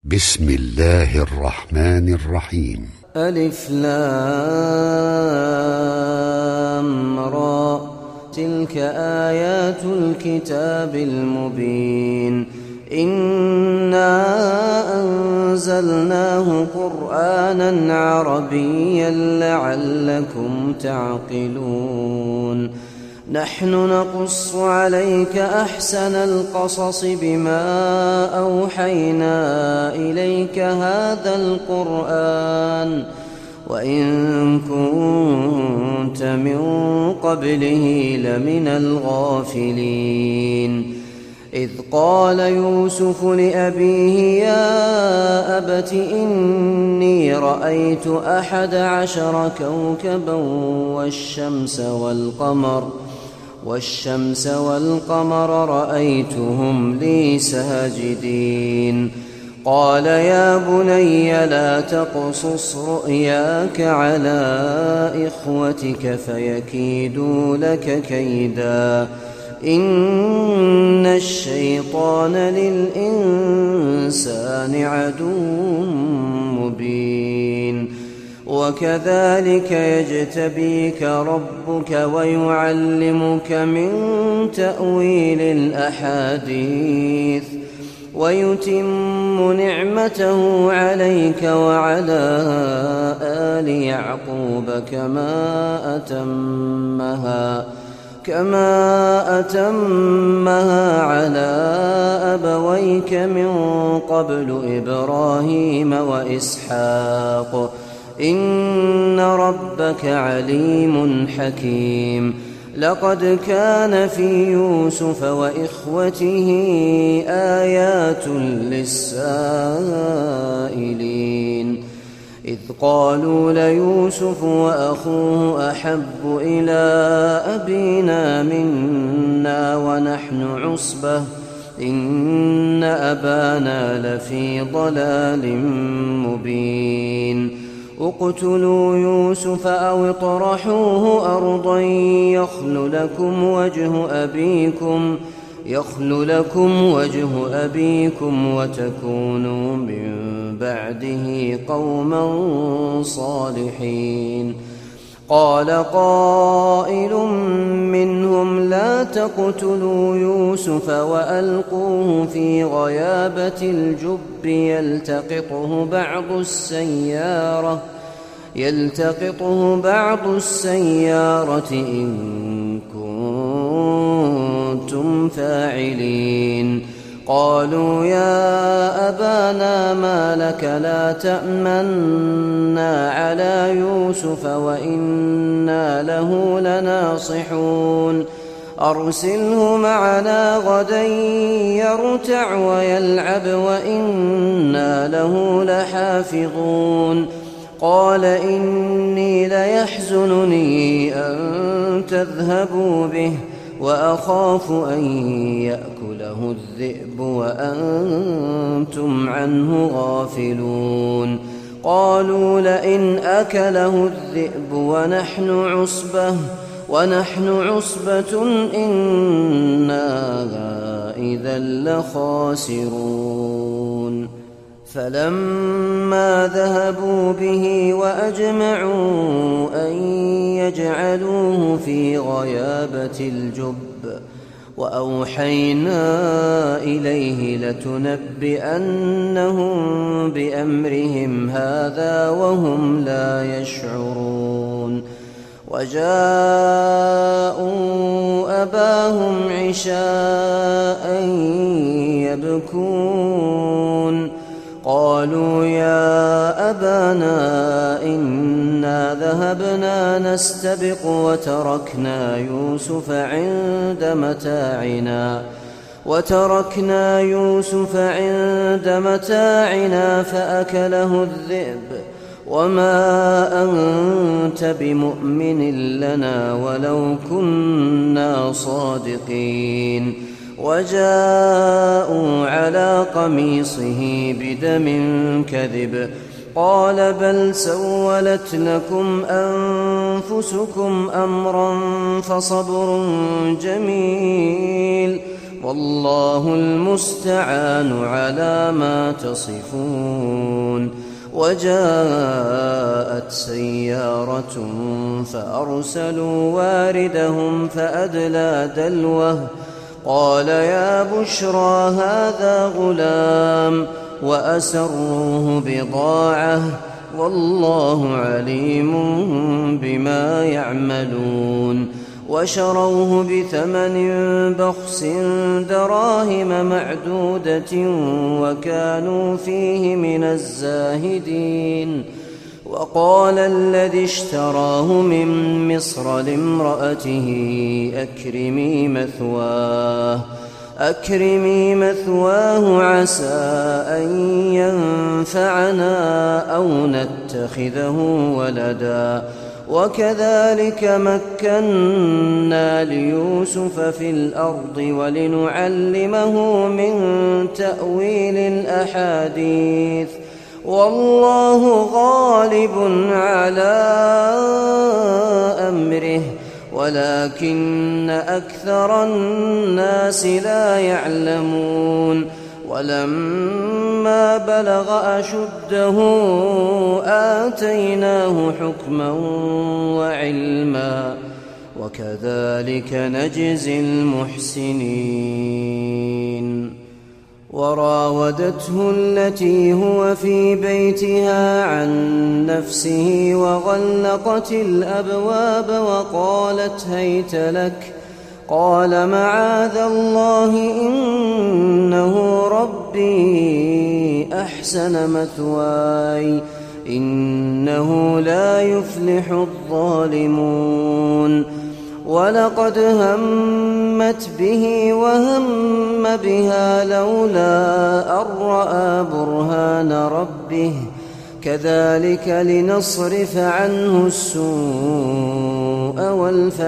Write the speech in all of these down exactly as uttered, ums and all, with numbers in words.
بسم الله الرحمن الرحيم. ألف لام را، تلك آيات الكتاب المبين. إنا أنزلناه قرآنا عربيا لعلكم تعقلون. نحن نقص عليك أحسن القصص بما أوحينا إليك هذا القرآن وإن كنت من قبله لمن الغافلين. إذ قال يوسف لأبيه يا أبت إني رأيت أحد عشر كوكبا والشمس والقمر والشمس والقمر رأيتهم لي ساجدين. قال يا بني لا تقصص رؤياك على إخوتك فيكيدوا لك كيدا إن الشيطان للإنسان عدو مبين. وكذلك يجتبيك ربك ويعلمك من تأويل الأحاديث ويتم نعمته عليك وعلى آل يعقوب كما أتمها كما أتمها على أبويك من قبل إبراهيم وإسحاق إن ربك عليم حكيم. لقد كان في يوسف وإخوته آيات للسائلين إذ قالوا ليوسف وأخوه أحب إلى أبينا منا ونحن عصبة إن أبانا لفي ضلال مبين. اقتلوا يوسف أو اطرحوه أرضا يخل لكم وجه أبيكم يخل لكم وجه أبيكم وتكونوا من بعده قوما صالحين. قال قائل منهم لا تقتلوا يوسف وألقوه في غيابة الجب يلتقطه بعض السيارة يلتقطه بعض السيارة إن كنتم فاعلين. قالوا يا أبانا ما لك لا تأمنا على يوسف وإنا له لناصحون أرسله معنا غدا يرتع ويلعب وإنا له لحافظون. قال إني ليحزنني أن تذهبوا به وأخاف أن يأكله الذئب وأنتم عنه غافلون. قالوا لئن أكله الذئب ونحن عصبة ونحن عصبة إنا إذا لخاسرون. فلما ذهبوا به وأجمعوا أن يجعلوه في غيابة الجب وأوحينا إليه لتنبئنهم بأمرهم هذا وهم لا يشعرون. وجاءوا أباهم عشاء يبكون. قالوا يا أبانا إنا ذهبنا نستبق وتركنا يوسف عند متاعنا وتركنا يوسف عند متاعنا فأكله الذئب وما أنت بمؤمن لنا ولو كنا صادقين. وجاءوا على قميصه بدم كذب قال بل سولت لكم أنفسكم أمرا فصبر جميل والله المستعان على ما تصفون. وجاءت سيارة فأرسلوا واردهم فأدلى دلوه قال يا بشرى هذا غلام وأسروه بضاعة والله عليم بما يعملون. وشروه بثمن بخس دراهم معدودة وكانوا فيه من الزاهدين. وقال الذي اشتراه من مصر لامرأته أكرمي مثواه أكرمي مثواه عسى أن ينفعنا أو نتخذه ولدا. وكذلك مكنا ليوسف في الأرض ولنعلمه من تأويل الأحاديث والله غالب على أمره ولكن أكثر الناس لا يعلمون. ولما بلغ أشده آتيناه حكما وعلما وكذلك نجزي المحسنين. وراودته التي هو في بيتها عن نفسه وغلقت الأبواب وقالت هيت لك قال معاذ الله إنه ربي أحسن مثواي إنه لا يفلح الظالمون. ولقد همت به وهم بها لولا أن رأى برهان ربه كذلك لنصرف عنه السوء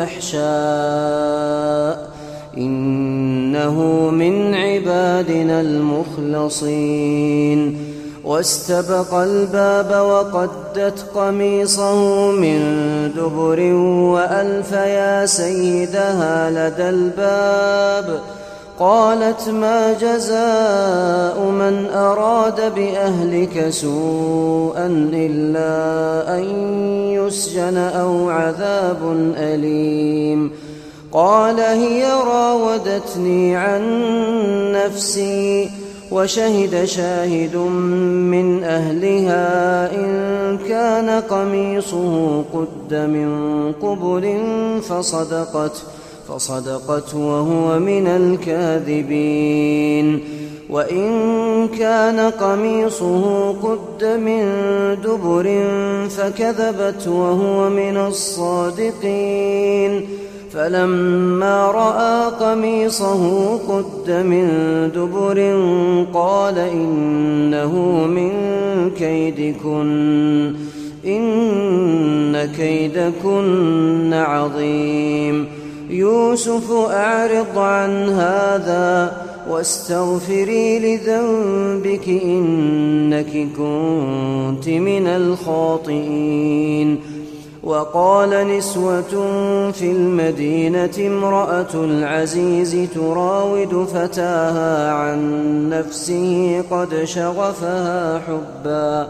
والفحشاء إنه من عبادنا المخلصين. واستبق الباب وقدت قميصه من دبر وألف يا سيدها لدى الباب قالت ما جزاء من أراد بأهلك سوءا إلا أن يسجن أو عذاب أليم. قال هي راودتني عن نفسي وشهد شاهد من أهلها إن كان قميصه قد من قبل فصدقت فصدقت وهو من الكاذبين. وإن كان قميصه قد من دبر فكذبت وهو من الصادقين. فلما رأى قميصه قد من دبر قال إنه من كيدكن إن كيدكن عظيم. يوسف أعرض عن هذا واستغفري لذنبك إنك كنت من الخاطئين. وقال نسوة في المدينة امرأة العزيز تراود فتاها عن نفسه قد شغفها حبا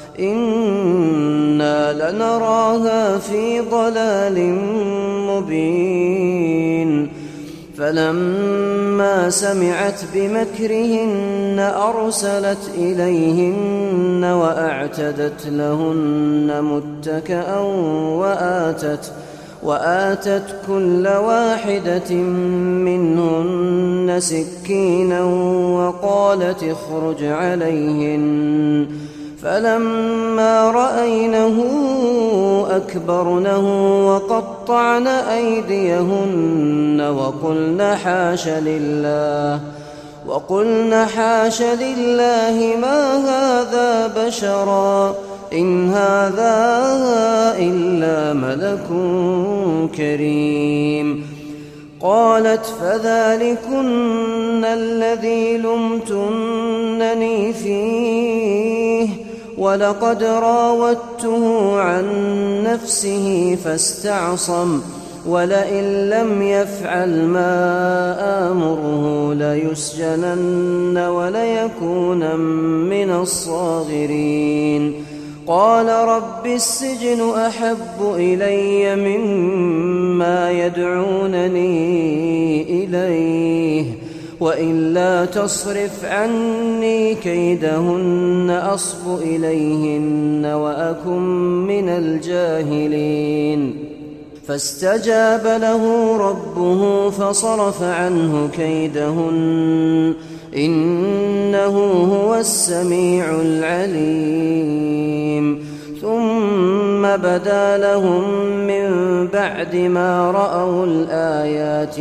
إنا لنراها في ضلال مبين. فلما سمعت بمكرهن أرسلت إليهن وأعتدت لهن متكأ وآتت, وآتت كل واحدة منهن سكينا وقالت اخرج عليهن. فلما رأينه أكبرنه وقطعن أيديهن وقلن حاش لله وقلن حاش لله ما هذا بشرا إن هذا إلا ملك كريم. قالت فذلكن الذي لمتنني فيه ولقد راودته عن نفسه فاستعصم ولئن لم يفعل ما آمره ليسجنن وليكونن من الصاغرين قال رب السجن أحب إلي مما يدعونني إليه وإلا تصرف عني كيدهن أصب إليهن وأكن من الجاهلين فاستجاب له ربه فصرف عنه كيدهن إنه هو السميع العليم ثم بدا لهم من بعد ما رأوا الآيات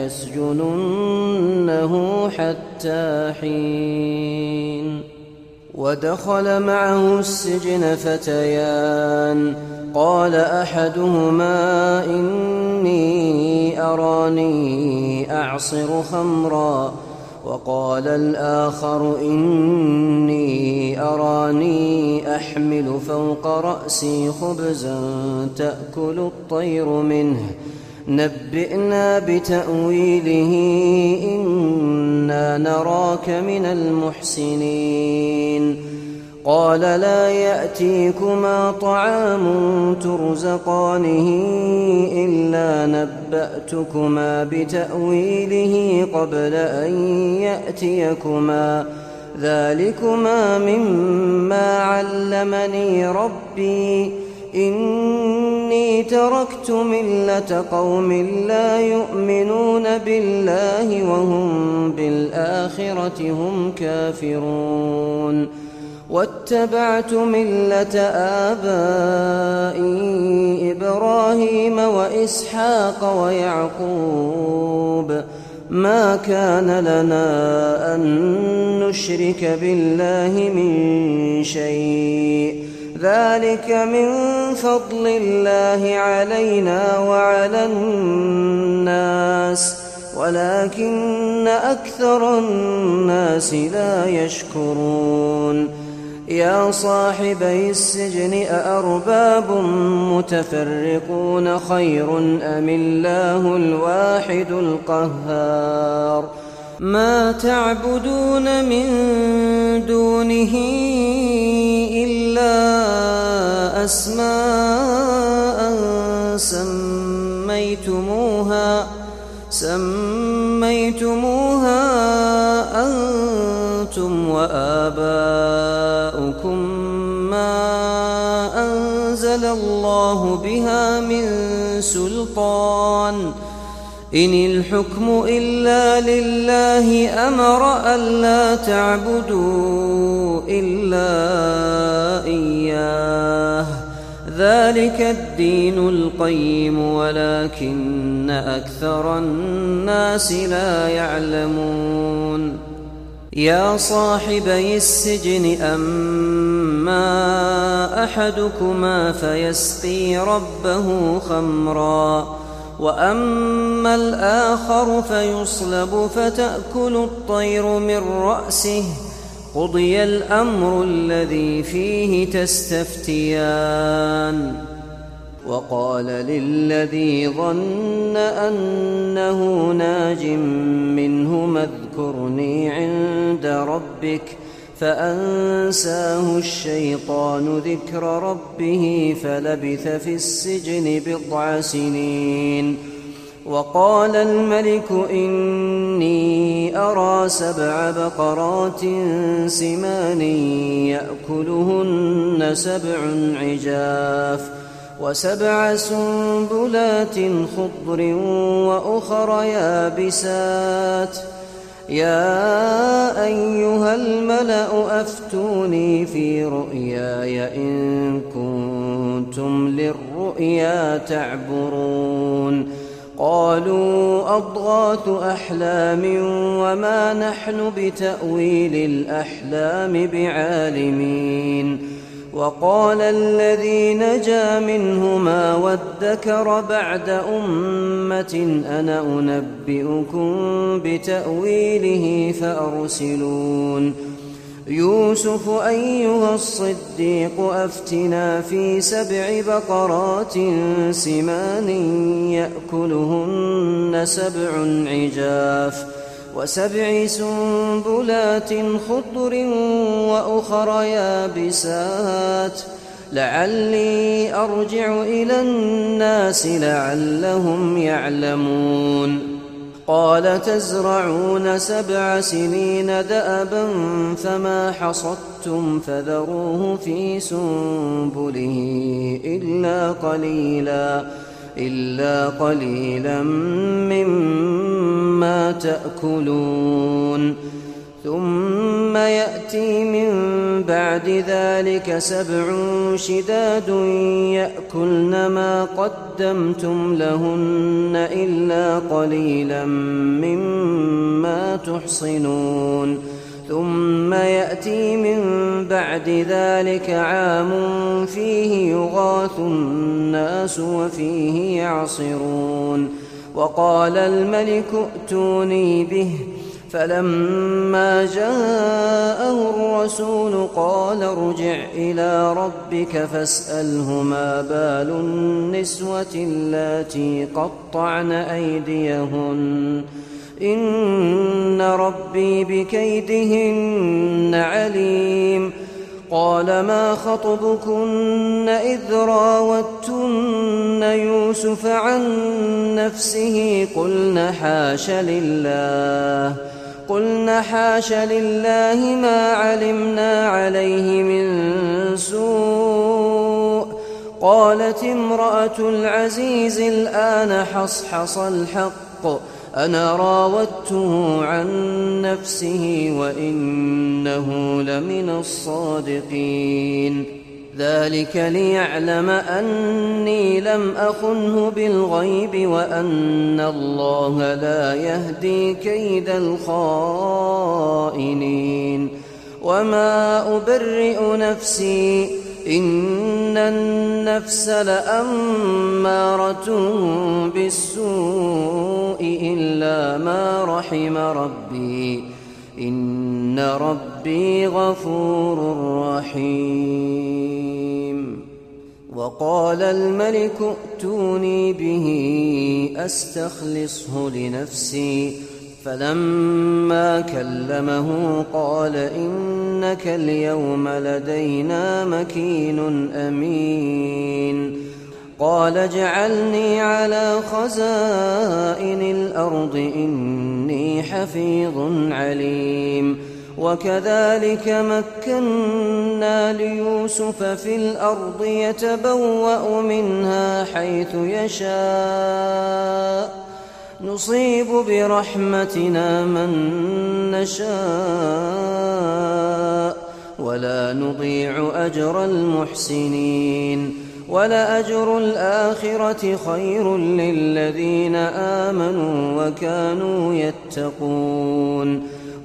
ليسجننه حتى حين ودخل معه السجن فتيان قال أحدهما إني أراني أعصر خمرا وقال الآخر إني أراني أحمل فوق رأسي خبزا تأكل الطير منه نبئنا بتأويله إنا نراك من المحسنين قال لا يأتيكما طعام ترزقانه إلا نبأتكما بتأويله قبل أن يأتيكما ذلكما مما علمني ربي إني تركت ملة قوم لا يؤمنون بالله وهم بالآخرة هم كافرون واتبعت ملة آبائي إبراهيم وإسحاق ويعقوب ما كان لنا أن نشرك بالله من شيء ذلك من فضل الله علينا وعلى الناس ولكن أكثر الناس لا يشكرون يا صاحبي السجن أأرباب متفرقون خير أم الله الواحد القهار ما تعبدون من دونه إلا أسماء سميتموها سميتموها أنتم وآباؤكم ما أنزل الله بها من سلطان إن الحكم إلا لله أمر ألا تعبدوا إلا إياه ذلك الدين القيم ولكن أكثر الناس لا يعلمون يا صاحبي السجن أما أحدكما فيسقي ربه خمرا وأما الآخر فيصلب فتأكل الطير من رأسه قضي الأمر الذي فيه تستفتيان وقال للذي ظن أنه ناج منهما اذكرني عند ربك فأنساه الشيطان ذكر ربه فلبث في السجن بضع سنين وقال الملك إني أرى سبع بقرات سمان يأكلهن سبع عجاف وسبع سنبلات خضر وأخر يابسات يا أيها الملأ أفتوني في رؤياي إن كنتم للرؤيا تعبرون قالوا أضغاث أحلام وما نحن بتأويل الأحلام بعالمين وقال الذي نجا منهما وادكر بعد أمة أنا أنبئكم بتأويله فأرسلون يوسف أيها الصديق أفتنا في سبع بقرات سمان يأكلهن سبع عجاف وسبع سنبلات خضر وأخر يابسات لعلي أرجع إلى الناس لعلهم يعلمون قال تزرعون سبع سنين دأبا فما حصدتم فذروه في سنبله إلا قليلا إلا قليلا مما تأكلون ثم يأتي من بعد ذلك سبع شداد يأكلن ما قدمتم لهن إلا قليلا مما تحصنون ثم يأتي من بعد ذلك عام فيه يغاث الناس وفيه يعصرون وقال الملك ائتوني به فلما جاءه الرسول قال ارجع إلى ربك فاسأله ما بال النسوة اللاتي قطعن أيديهن إن ربي بكيدهن عليم قال ما خطبكن إذ راوتن يوسف عن نفسه قلن حاش لله قلن حاش لله ما علمنا عليه من سوء قالت امرأة العزيز الآن حصحص الحق أنا راودته عن نفسه وإنه لمن الصادقين ذلك ليعلم أني لم أخنه بالغيب وأن الله لا يهدي كيد الخائنين وما أبرئ نفسي إن النفس لأمارة بالسوء إلا ما رحم ربي إن ربي غفور رحيم وقال الملك ائتوني به أستخلصه لنفسي فلما كلمه قال إنك اليوم لدينا مكين أمين قال اجعلني على خزائن الأرض إني حفيظ عليم وكذلك مكنا ليوسف في الأرض يتبوأ منها حيث يشاء نصيب برحمتنا من نشاء ولا نضيع أجر المحسنين ولأجر الآخرة خير للذين آمنوا وكانوا يتقون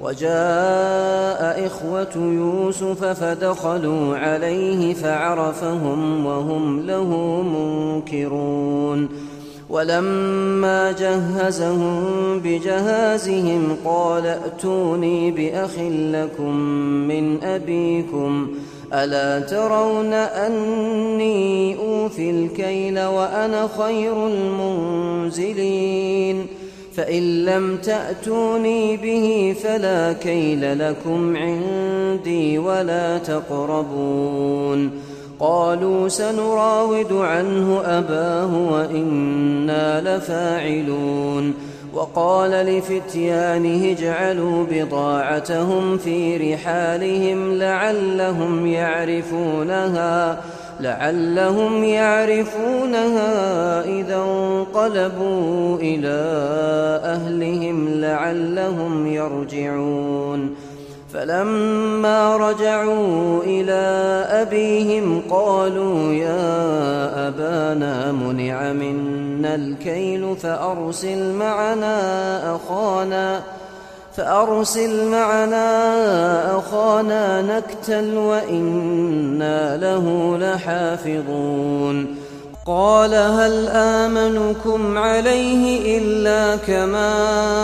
وجاء إخوة يوسف فدخلوا عليه فعرفهم وهم له منكرون ولما جهزهم بجهازهم قال ائتوني بأخ لكم من أبيكم ألا ترون أني أوفي الكيل وأنا خير المنزلين فإن لم تأتوني به فلا كيل لكم عندي ولا تقربون قالوا سنراود عنه أباه وإنا لفاعلون وقال لفتيانه اجعلوا بضاعتهم في رحالهم لعلهم يعرفونها لعلهم يعرفونها إذا انقلبوا إلى أهلهم لعلهم يرجعون فلما رجعوا إلى أبيهم قالوا يا أبانا منع منا الكيل فأرسل معنا أخانا فأرسل معنا أخانا نكتل وإنا له لحافظون قال هل آمنكم عليه إلا كما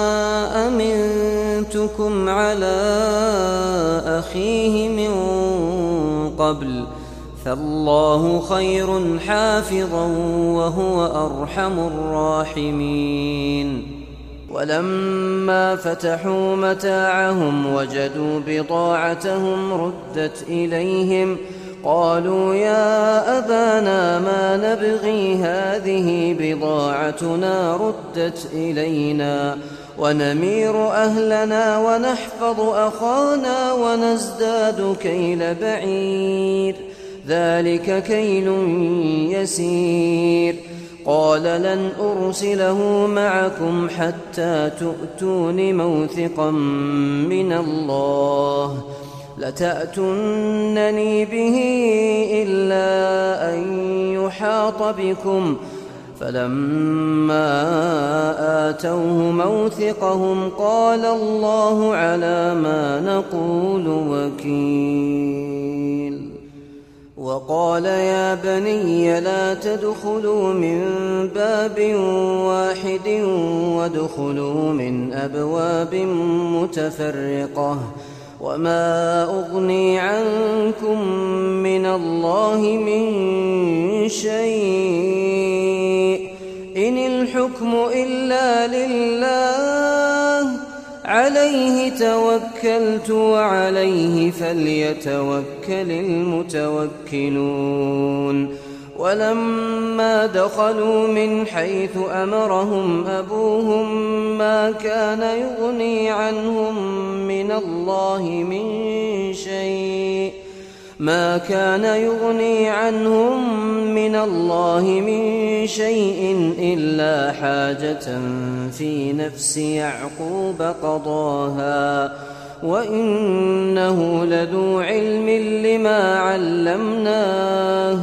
أمنتكم على أخيه من قبل فالله خير حافظا وهو أرحم الراحمين. ولما فتحوا متاعهم وجدوا بضاعتهم ردت إليهم قالوا يا أبانا ما نبغي هذه بضاعتنا ردت إلينا ونمير أهلنا ونحفظ أخانا ونزداد كيل بعير ذلك كيل يسير. قال لن أرسله معكم حتى تؤتون موثقا من الله لتأتونني به إلا أن يحاط بكم. فلما آتوه موثقهم قال الله على ما نقول وكيل. وقال يا بني لا تدخلوا من باب واحد وادخلوا من أبواب متفرقة وما أغني عنكم من الله من شيء إن الحكم إلا لله عليه توكلت وعليه فليتوكل المتوكلون. ولما دخلوا من حيث أمرهم أبوهم ما كان يغني عنهم من الله من شيء ما كان يغني عنهم من الله من شيء إلا حاجة في نفس يعقوب قضاها وإنه لذو علم لما علمناه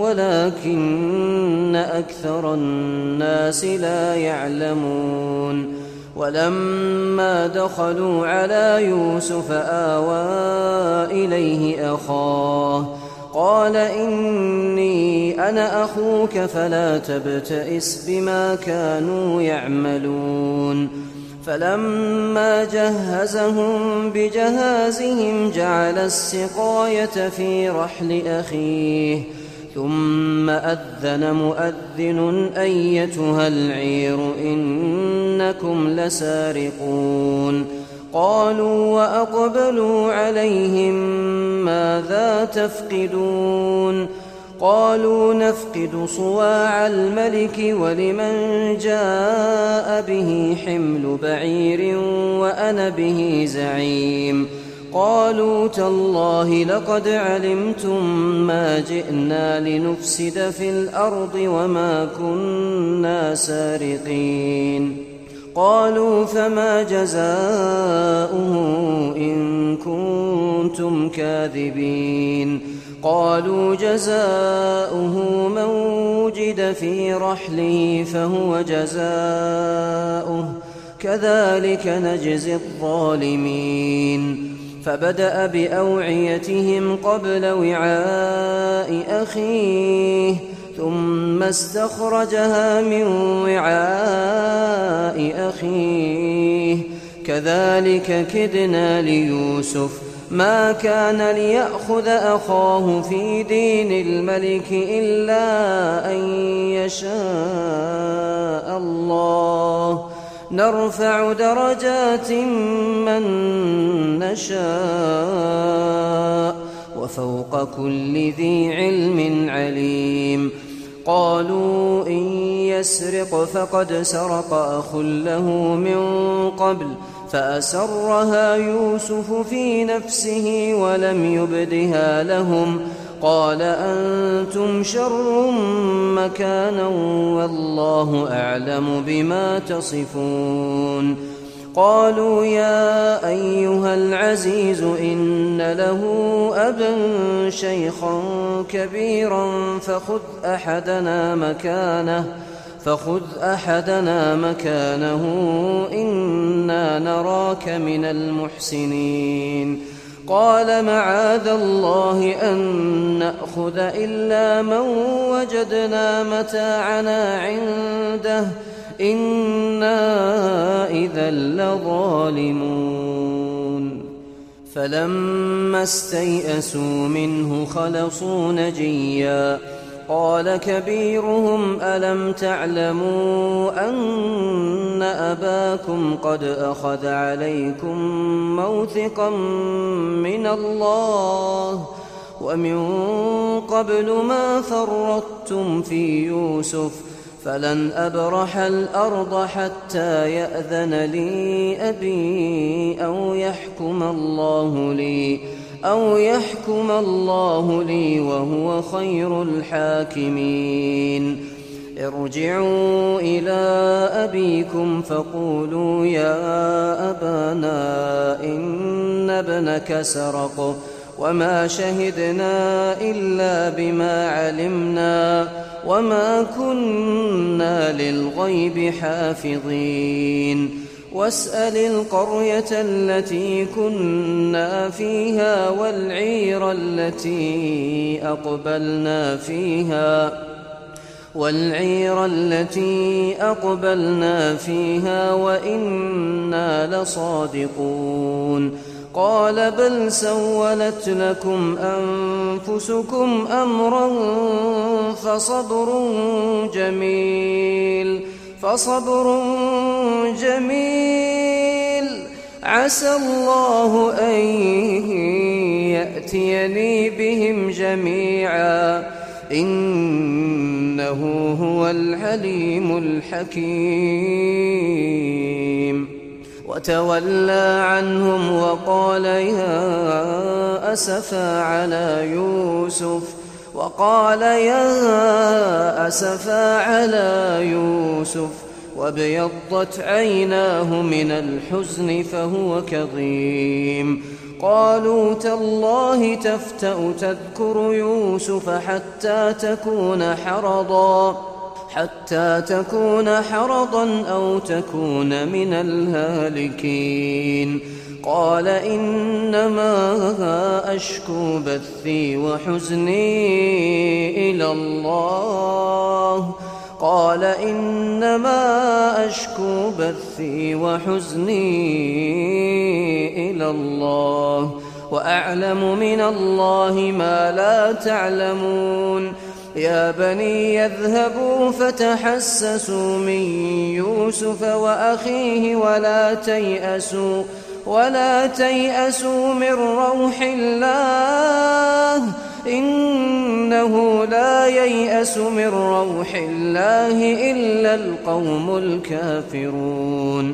ولكن أكثر الناس لا يعلمون. ولما دخلوا على يوسف آوى إليه أخاه قال إني أنا أخوك فلا تبتئس بما كانوا يعملون. فلما جهزهم بجهازهم جعل السقاية في رحل أخيه ثم أذن مؤذن أيتها العير إنكم لسارقون. قالوا وأقبلوا عليهم ماذا تفقدون قالوا نفقد صواع الملك ولمن جاء به حمل بعير وأنا به زعيم. قالوا تالله لقد علمتم ما جئنا لنفسد في الأرض وما كنا سارقين. قالوا فما جزاؤه إن كنتم كاذبين. قالوا جزاؤه من وجد في رحله فهو جزاؤه كذلك نجزي الظالمين. فبدأ بأوعيتهم قبل وعاء أخيه ثم استخرجها من وعاء أخيه كذلك كدنا ليوسف ما كان ليأخذ أخاه في دين الملك إلا أن يشاء الله نرفع درجات من نشاء وفوق كل ذي علم عليم. قالوا إن يسرق فقد سرق أخ له من قبل فأسرها يوسف في نفسه ولم يبدها لهم قال أنتم شر مكانا والله أعلم بما تصفون. قالوا يا أيها العزيز إن له أبا شيخا كبيرا فخذ أحدنا مكانه فخذ أحدنا مكانه إنا نراك من المحسنين. قال معاذ الله أن نأخذ إلا من وجدنا متاعنا عنده إنا إذا لظالمون فلما استيئسوا منه خلصوا نجيا قال كبيرهم ألم تعلموا أن أباكم قد أخذ عليكم موثقا من الله ومن قبل ما فرطتم في يوسف فلن أبرح الأرض حتى يأذن لي أبي أو يحكم الله لي أو يحكم الله لي وهو خير الحاكمين ارجعوا إلى أبيكم فقولوا يا أبانا إن ابنك سرق وما شهدنا إلا بما علمنا وما كنا للغيب حافظين واسأل القرية التي كنا فيها والعير التي أقبلنا فيها والعير التي أقبلنا فيها وإنا لصادقون قال بل سولت لكم أنفسكم أمرا فصبر جميل فصبر جميل عسى الله أن يأتيني بهم جميعا إنه هو العليم الحكيم وتولى عنهم وقال يا أسفا على يوسف وقال يا أسفا على يوسف وابيضت عيناه من الحزن فهو كظيم قالوا تالله تفتأ تذكر يوسف حتى تكون حرضا حتى تكون حرضا أو تكون من الهالكين قال إنما أشكو بثي وحزني إلى الله قال إنما أشكو بثي وحزني إلى الله وأعلم من الله ما لا تعلمون يا بني يذهبوا فتحسسوا من يوسف وأخيه ولا تيأسوا ولا تيأسوا من روح الله إنه لا ييأس من روح الله إلا القوم الكافرون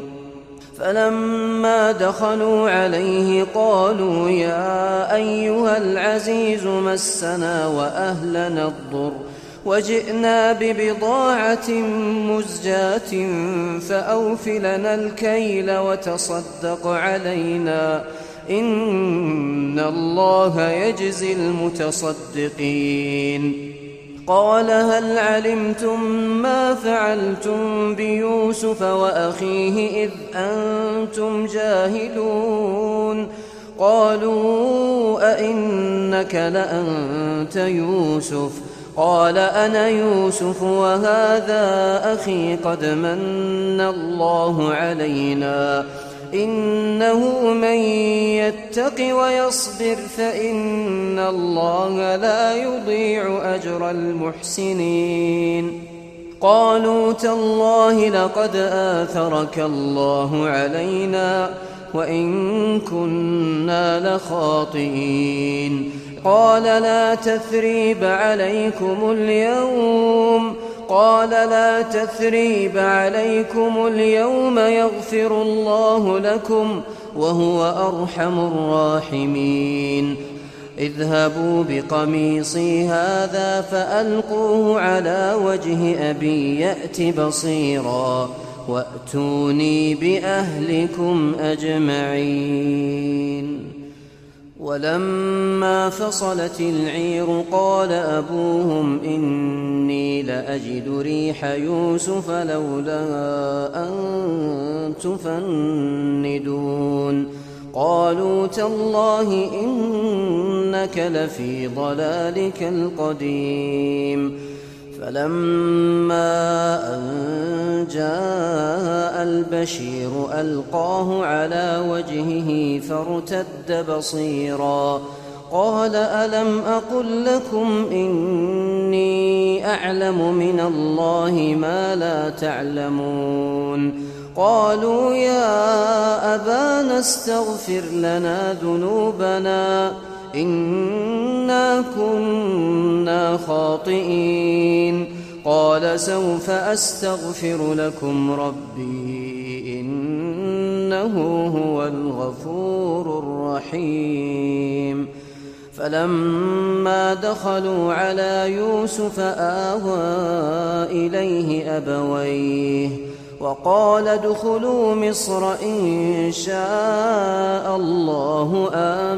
فلما دخلوا عليه قالوا يا أيها العزيز مسنا وأهلنا الضر وجئنا ببضاعة مزجاة فأوف لنا الكيل وتصدق علينا إن الله يجزي المتصدقين قال هل علمتم ما فعلتم بيوسف وأخيه إذ أنتم جاهلون قالوا أئنك لأنت يوسف قال أنا يوسف وهذا أخي قد من الله علينا إنه من يتق ويصبر فإن الله لا يضيع أجر المحسنين قالوا تالله لقد آثرك الله علينا وإن كنا لخاطئين قال لا تثريب عليكم اليوم قال لا تثريب عليكم اليوم يغفر الله لكم وهو أرحم الراحمين اذهبوا بقميصي هذا فألقوه على وجه أبي يأت بصيرا وأتوني بأهلكم أجمعين ولما فصلت العير قال أبوهم إني لأجد ريح يوسف لولا أن تفندون قالوا تالله إنك لفي ضلالك القديم. فلما أن جاء البشير ألقاه على وجهه فارتد بصيرا قال ألم أقل لكم إني أعلم من الله ما لا تعلمون. قالوا يا أبانا استغفر لنا ذنوبنا إنا كنا خاطئين. قال سوف أستغفر لكم ربي إنه هو الغفور الرحيم. فلما دخلوا على يوسف آوى إليه أبويه وقال ادخلوا مصر إن شاء الله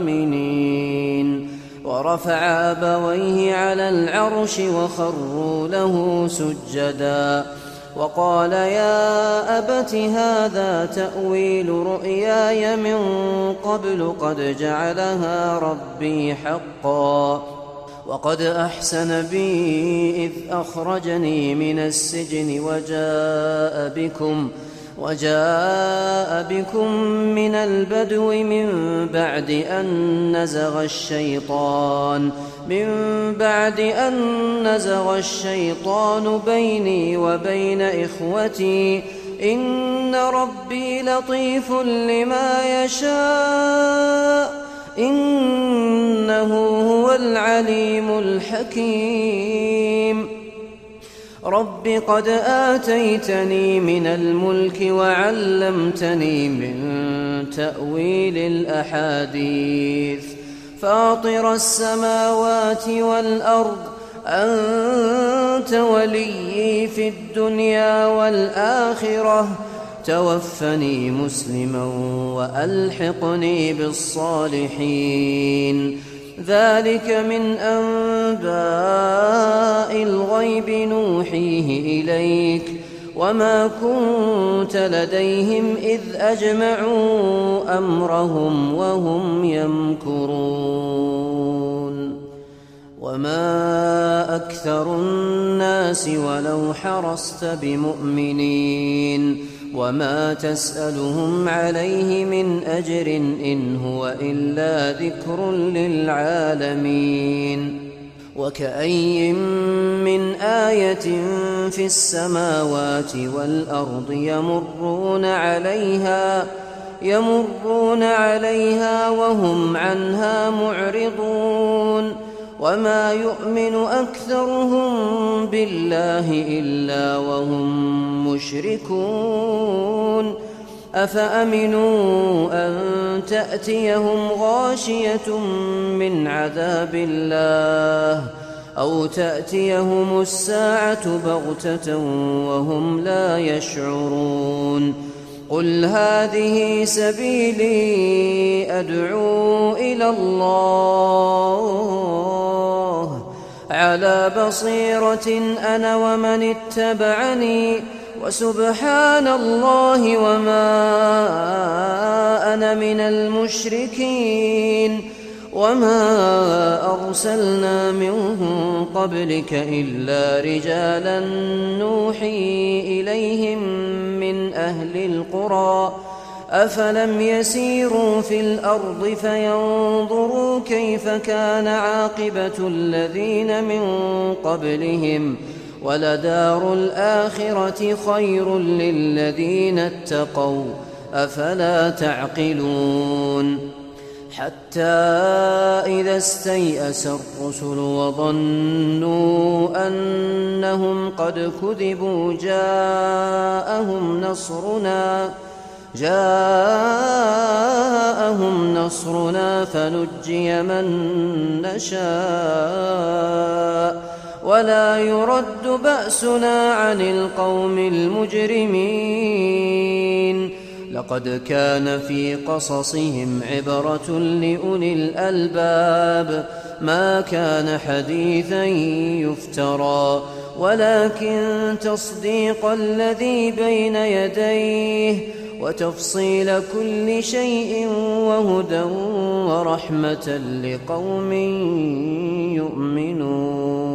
آمنين. ورفع أبويه على العرش وخروا له سجدا وقال يا أبت هذا تأويل رؤياي من قبل قد جعلها ربي حقا وقد أحسن بي إذ أخرجني من السجن وجاء بكم وجاء بكم من البدو من بعد أن نزغ الشيطان من بعد أن نزغ الشيطان بيني وبين إخوتي إن ربي لطيف لما يشاء إنه هو العليم الحكيم. رب قد آتيتني من الملك وعلمتني من تأويل الأحاديث فاطر السماوات والأرض أنت وليي في الدنيا والآخرة توفني مسلما وألحقني بالصالحين. ذلك من أنباء الغيب نوحيه إليك وما كنت لديهم إذ أجمعوا أمرهم وهم يمكرون. وما أكثر الناس ولو حرصت بمؤمنين وما تسألهم عليه من أجر إن هو إلا ذكر للعالمين. وكأي من آية في السماوات والأرض يمرون عليها يمرون عليها وهم عنها معرضون وما يؤمن أكثرهم بالله إلا وهم مشركون. أفأمنوا أن تأتيهم غاشية من عذاب الله أو تأتيهم الساعة بغتة وهم لا يشعرون. قل هذه سبيلي أدعو إلى الله على بصيرة أنا ومن اتبعني وسبحان الله وما أنا من المشركين. وما أرسلنا من قبلك إلا رجالا نوحي إليهم من أهل القرى أفلم يسيروا في الأرض فينظروا كيف كان عاقبة الذين من قبلهم ولدار الآخرة خير للذين اتقوا أفلا تعقلون. حتى إذا استيأس الرسل وظنوا أنهم قد كذبوا جاءهم نصرنا جاءهم نصرنا فنجي من نشاء ولا يرد بأسنا عن القوم المجرمين. لقد كان في قصصهم عبرة لأولي الألباب ما كان حديثا يفترى ولكن تصديق الذي بين يديه وتفصيل كل شيء وهدى ورحمة لقوم يؤمنون.